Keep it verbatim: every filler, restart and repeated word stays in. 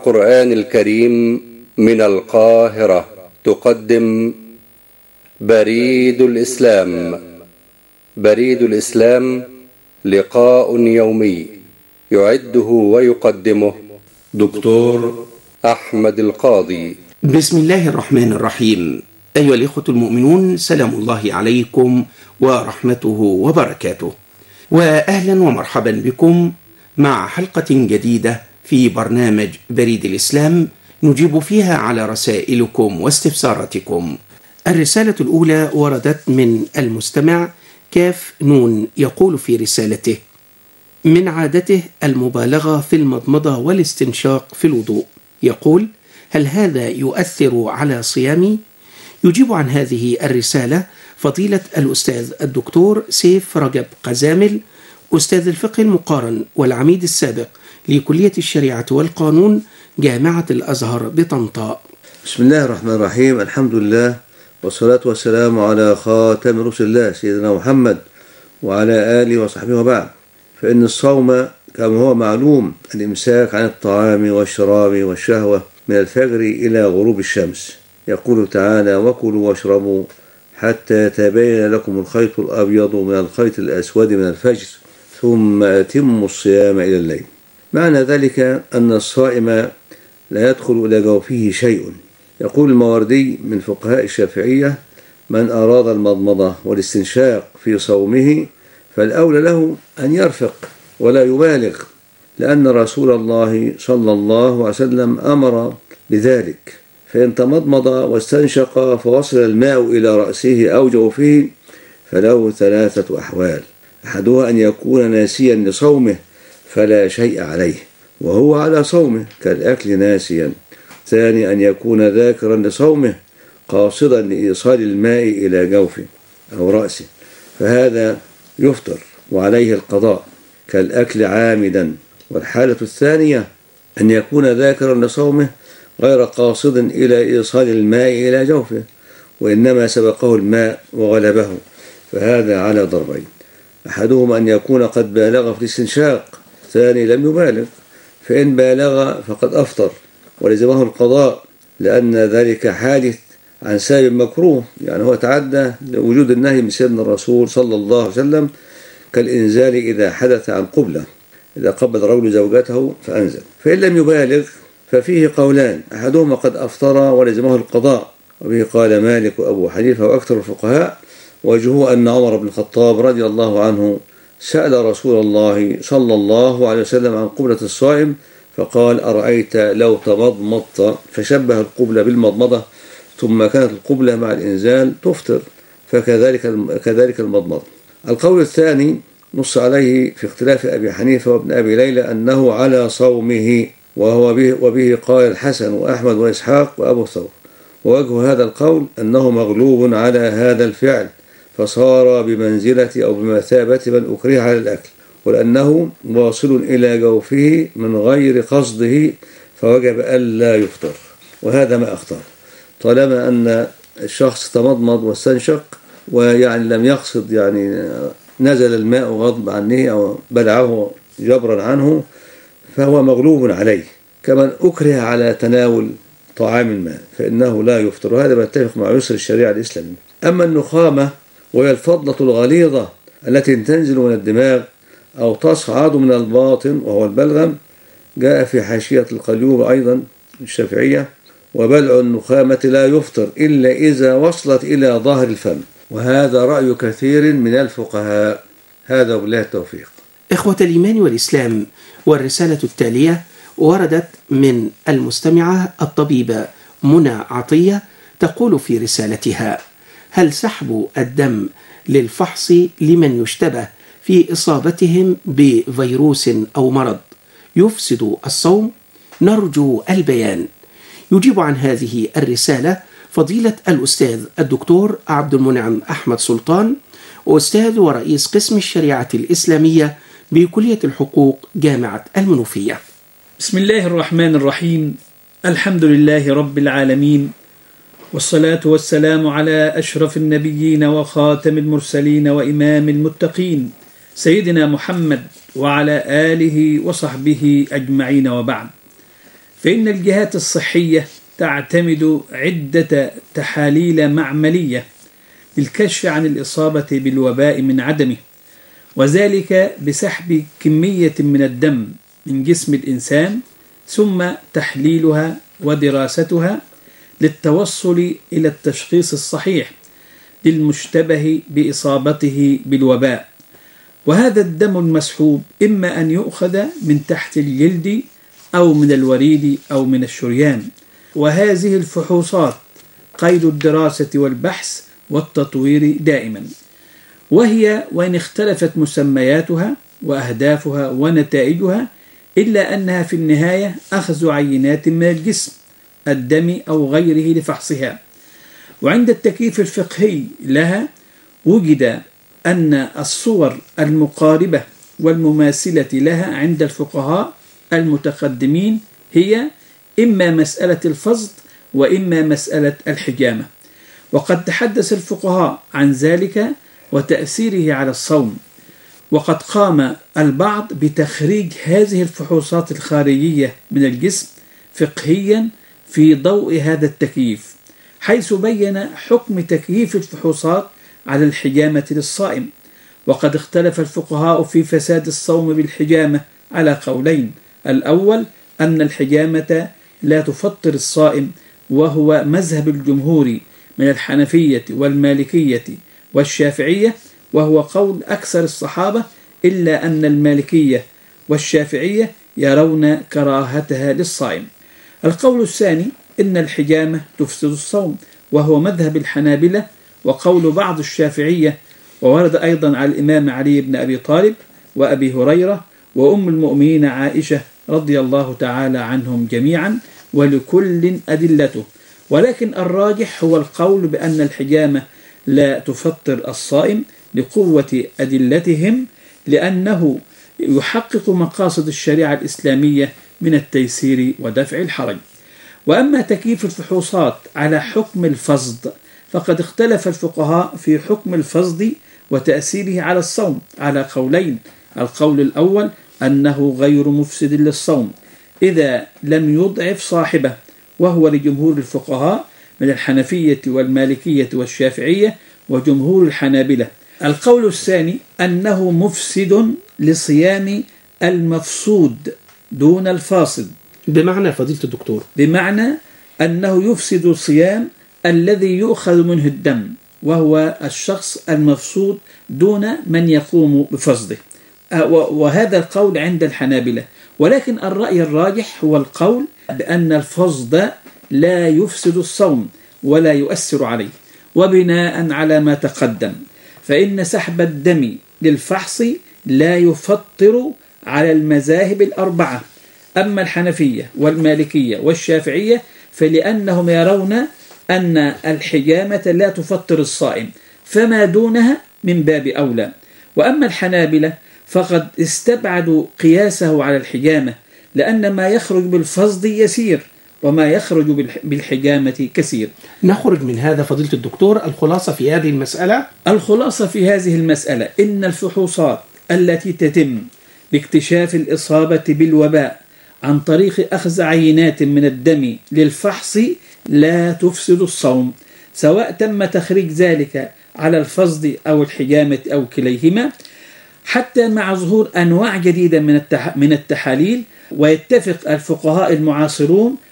القرآن الكريم من القاهرة تقدم بريد الإسلام. بريد الإسلام لقاء يومي يعده ويقدمه دكتور أحمد القاضي. بسم الله الرحمن الرحيم. أيها الإخوة المؤمنون، سلام الله عليكم ورحمته وبركاته، وأهلا ومرحبا بكم مع حلقة جديدة في برنامج بريد الإسلام نجيب فيها على رسائلكم واستفساراتكم. الرسالة الأولى وردت من المستمع كاف نون، يقول في رسالته: من عادته المبالغة في المضمضة والاستنشاق في الوضوء. يقول: هل هذا يؤثر على صيامي؟ يجيب عن هذه الرسالة فضيلة الأستاذ الدكتور سيف رجب قزامل، أستاذ الفقه المقارن والعميد السابق لكلية الشريعة والقانون جامعة الأزهر بطنطا. بسم الله الرحمن الرحيم. الحمد لله والصلاة والسلام على خاتم رسل الله سيدنا محمد وعلى آله وصحبه وبعد. فإن الصوم كما هو معلوم الإمساك عن الطعام والشراب والشهوة من الفجر إلى غروب الشمس. يقول تعالى: وكلوا واشربوا حتى يتبين لكم الخيط الأبيض من الخيط الأسود من الفجر ثم أتموا الصيام إلى الليل. معنى ذلك أن الصائم لا يدخل إلى جوفه شيء. يقول الماوردي من فقهاء الشافعية: من أراد المضمضة والاستنشاق في صومه فالأولى له أن يرفق ولا يبالغ، لأن رسول الله صلى الله عليه وسلم أمر بذلك. فإن تمضمض واستنشق فوصل الماء إلى رأسه أو جوفه فله ثلاثة أحوال: أحدها أن يكون ناسيا لصومه فلا شيء عليه وهو على صومه كالأكل ناسيا. ثاني أن يكون ذاكرا لصومه قاصدا لإيصال الماء إلى جوفه أو رأسه فهذا يفطر وعليه القضاء كالأكل عامدا. والحالة الثانية أن يكون ذاكرا لصومه غير قاصد إلى إيصال الماء إلى جوفه وإنما سبقه الماء وغلبه فهذا على ضربين: أحدهما أن يكون قد بالغ في الاستنشاق، الثاني لم يبالغ. فإن بالغ فقد أفطر ولزمه القضاء، لأن ذلك حادث عن سبب مكروه، يعني هو تعدى لوجود النهي من سيدنا الرسول صلى الله عليه وسلم، كالإنزال إذا حدث عن قبلة، إذا قبل رجل زوجته فأنزل. فإن لم يبالغ ففيه قولان: أحدهما قد أفطر ولزمه القضاء، وبه قال مالك وأبو حنيفة وأكثر الفقهاء. وجهه أن عمر بن الخطاب رضي الله عنه سأل رسول الله صلى الله عليه وسلم عن قبلة الصائم فقال: أرأيت لو تمضمضت، فشبه القبلة بالمضمضة، ثم كانت القبلة مع الإنزال تفطر، فكذلك كذلك المضمضة. القول الثاني نص عليه في اختلاف أبي حنيفة وابن أبي ليلى أنه على صومه، وهو به وبه قال الحسن وأحمد وإسحاق وأبو ثور. ووجه هذا القول أنه مغلوب على هذا الفعل فصار بمنزلة أو بمثابة من أكره على الأكل، ولأنه واصل إلى جوفه من غير قصده فوجب ألا يفطر، وهذا ما أخطر. طالما أن الشخص تمضمض واستنشق ويعني لم يقصد، يعني نزل الماء غضب عنه أو بلعه جبرا عنه، فهو مغلوب عليه كمن أكره على تناول طعام الماء فإنه لا يفطر، وهذا بيتفق مع يسر الشريعة الإسلامية. أما النخامة وهي الفضلة الغليظة التي تنزل من الدماغ أو تصعد من الباطن وهو البلغم، جاء في حاشية القليوب أيضا الشافعية: وبلع النخامة لا يفطر إلا إذا وصلت إلى ظهر الفم، وهذا رأي كثير من الفقهاء. هذا بالله التوفيق. إخوة الإيمان والإسلام، والرسالة التالية وردت من المستمعة الطبيبة منى عطية، تقول في رسالتها: هل سحب الدم للفحص لمن يشتبه في إصابتهم بفيروس أو مرض يفسد الصوم؟ نرجو البيان. يجيب عن هذه الرسالة فضيلة الأستاذ الدكتور عبد المنعم أحمد سلطان، أستاذ ورئيس قسم الشريعة الإسلامية بكلية الحقوق جامعة المنوفية. بسم الله الرحمن الرحيم. الحمد لله رب العالمين، والصلاة والسلام على أشرف النبيين وخاتم المرسلين وإمام المتقين سيدنا محمد وعلى آله وصحبه أجمعين، وبعد. فإن الجهات الصحية تعتمد عدة تحاليل معملية للكشف عن الإصابة بالوباء من عدمه، وذلك بسحب كمية من الدم من جسم الإنسان ثم تحليلها ودراستها للتوصل إلى التشخيص الصحيح للمشتبه بإصابته بالوباء. وهذا الدم المسحوب إما أن يؤخذ من تحت الجلد أو من الوريد أو من الشريان، وهذه الفحوصات قيد الدراسة والبحث والتطوير دائما، وهي وإن اختلفت مسمياتها وأهدافها ونتائجها إلا أنها في النهاية أخذ عينات من الجسم الدم أو غيره لفحصها. وعند التكييف الفقهي لها وجد أن الصور المقاربة والمماثلة لها عند الفقهاء المتقدمين هي إما مسألة الفصد وإما مسألة الحجامة، وقد تحدث الفقهاء عن ذلك وتأثيره على الصوم، وقد قام البعض بتخريج هذه الفحوصات الخارجية من الجسم فقهيا في ضوء هذا التكييف، حيث بين حكم تكييف الفحوصات على الحجامة للصائم. وقد اختلف الفقهاء في فساد الصوم بالحجامة على قولين: الأول أن الحجامة لا تفطر الصائم، وهو مذهب الجمهور من الحنفية والمالكية والشافعية، وهو قول أكثر الصحابة، إلا أن المالكية والشافعية يرون كراهتها للصائم. القول الثاني إن الحجامة تفسد الصوم، وهو مذهب الحنابلة وقول بعض الشافعية، وورد أيضا على الإمام علي بن أبي طالب وأبي هريرة وأم المؤمنين عائشة رضي الله تعالى عنهم جميعا، ولكل أدلته. ولكن الراجح هو القول بأن الحجامة لا تفطر الصائم لقوة أدلتهم، لأنه يحقق مقاصد الشريعة الإسلامية من التيسير ودفع الحرج. وأما تكييف الفحوصات على حكم الفصد فقد اختلف الفقهاء في حكم الفصد وتأثيره على الصوم على قولين: القول الأول أنه غير مفسد للصوم إذا لم يضعف صاحبه، وهو لجمهور الفقهاء من الحنفية والمالكية والشافعية وجمهور الحنابلة. القول الثاني أنه مفسد لصيام المفسود دون الفاسد. بمعنى فضيلة الدكتور؟ بمعنى أنه يفسد الصيام الذي يؤخذ منه الدم، وهو الشخص المفسود دون من يقوم بفسده، وهذا القول عند الحنابلة. ولكن الرأي الراجح هو القول بأن الفسد لا يفسد الصوم ولا يؤثر عليه. وبناء على ما تقدم فإن سحب الدم للفحص لا يفطر على المذاهب الأربعة، أما الحنفية والمالكية والشافعية فلأنهم يرون أن الحجامة لا تفطر الصائم، فما دونها من باب أولى. وأما الحنابلة فقد استبعدوا قياسه على الحجامة، لأن ما يخرج بالفصد يسير وما يخرج بالحجامة كثير. نخرج من هذا فضيلة الدكتور الخلاصة في هذه المسألة؟ الخلاصة في هذه المسألة إن الفحوصات التي تتم باكتشاف الإصابة بالوباء عن طريق أخذ عينات من الدم للفحص لا تفسد الصوم، سواء تم تخريج ذلك على الفصد أو الحجامة أو كليهما، حتى مع ظهور أنواع جديدة من من التحاليل. ويتفق الفقهاء المعاصرون